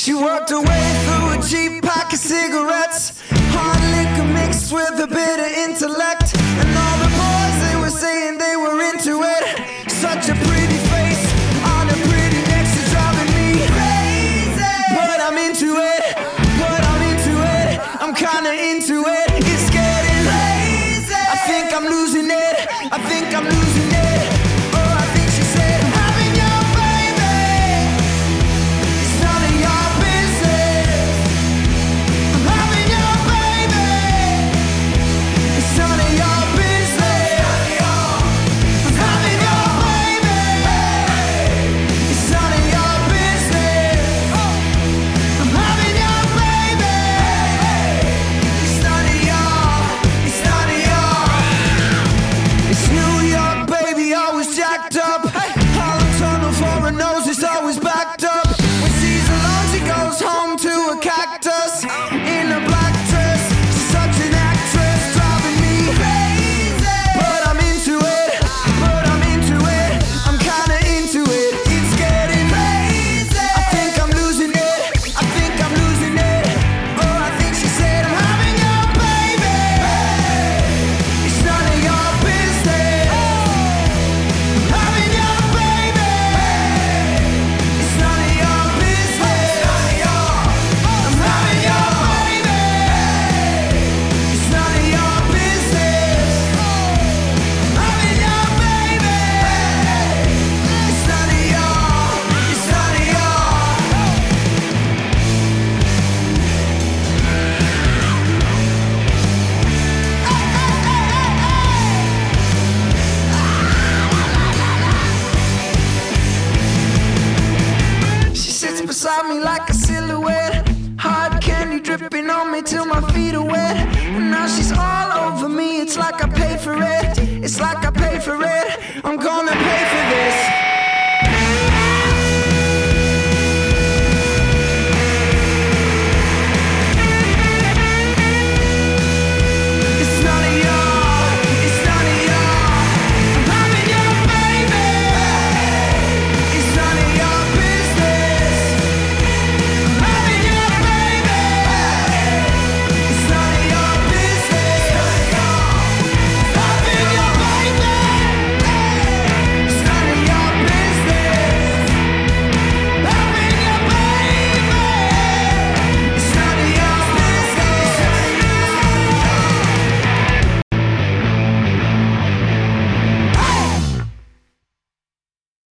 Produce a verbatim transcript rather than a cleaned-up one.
She worked her way through a cheap pack of cigarettes, hard liquor mixed with a bit of intellect. And all the boys, they were saying they were into it. Such a pretty face on a pretty neck, she's driving me crazy. But I'm into it, but I'm into it, I'm kinda into it. It's getting crazy. I think I'm losing it, I think I'm losing it. Oh, I think she said, I'm having your baby, it's none of your business. I'm having your baby, it's none of your business. I'm having your baby, it's none of your business. I'm having your baby, it's none of your, it's none of your. It's New York, baby, always jacked up. Hollow tunnel for her nose, it's always backed up. When she's alone, she goes home to a cactus in a black dress. She's such an actress, driving me crazy. But I'm into it, but I'm into it, I'm kinda into it. It's getting crazy. I think I'm losing it, I think I'm losing it. Oh, I think she said, I'm having your baby, it's none of your business. I'm having your baby, it's none of your business. I'm having your baby, it's none of your business. I'm having your baby, it's none of your, it's none of your. She sits beside me like a silhouette, hard candy dripping on me till my feet are wet. And now she's all over me, it's like I paid for it, it's like I paid for it, I'm gonna pay for this.